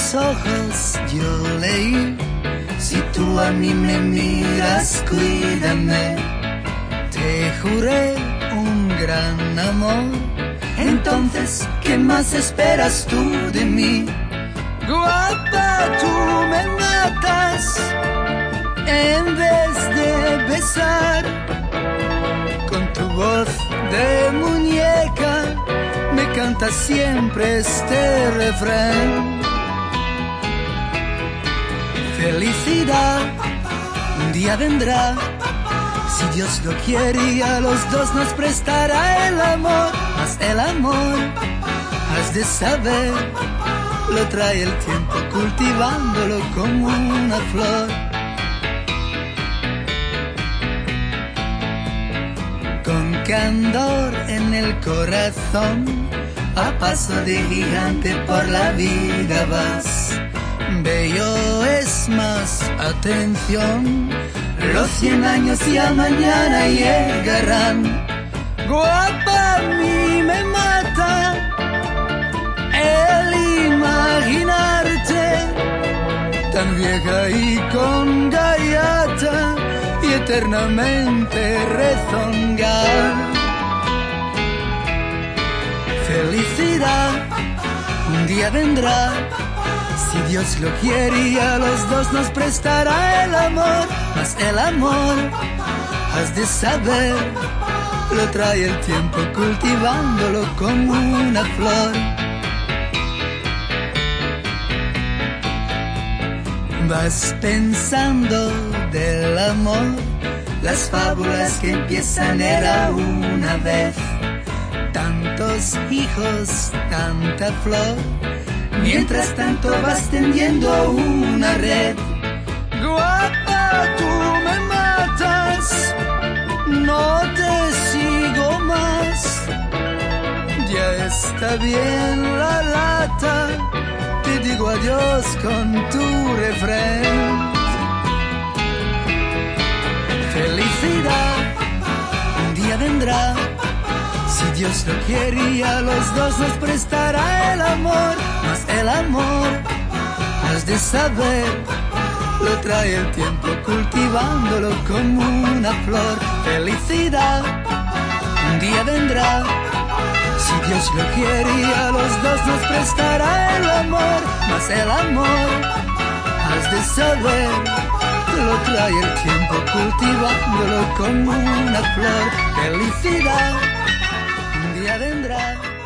tus ojos yo leí, si tú a mí me miras, cuídame. Te juré un gran amor, entonces, ¿qué más esperas tú de mí? Guapa, tú me matas, en vez de besar, con tu voz de muñeca, me cantas siempre este refrán. Felicidad, un día vendrá, si Dios lo quiere y a los dos nos prestará el amor. Mas el amor, has de saber, lo trae el tiempo cultivándolo como una flor. Con candor en el corazón, a paso de gigante por la vida vas. Bello es más, atención, los 100 años ya mañana llegarán. Guapa, a mí me mata el imaginarte tan vieja y con gaiata y eternamente rezongar. Felicidad, un día vendrá, si Dios lo quiere y a los dos nos prestará el amor. Mas el amor, has de saber, lo trae el tiempo cultivándolo como una flor. Vas pensando del amor, las fábulas que empiezan era una vez. Tantos hijos, tanta flor, mientras tanto vas tendiendo una red. Guapa, tú me matas, no te sigo más. Ya está bien la lata, te digo adiós con tu refrán. Felicidad, un día vendrá, si Dios lo quiere y a los dos nos prestará el amor. Mas el amor, has de saber, lo trae el tiempo cultivándolo como una flor. Felicidad, un día vendrá, si Dios lo quiere y a los dos nos prestará el amor. Mas el amor, has de saber, lo trae el tiempo cultivándolo como una flor. Felicidad, un día vendrá.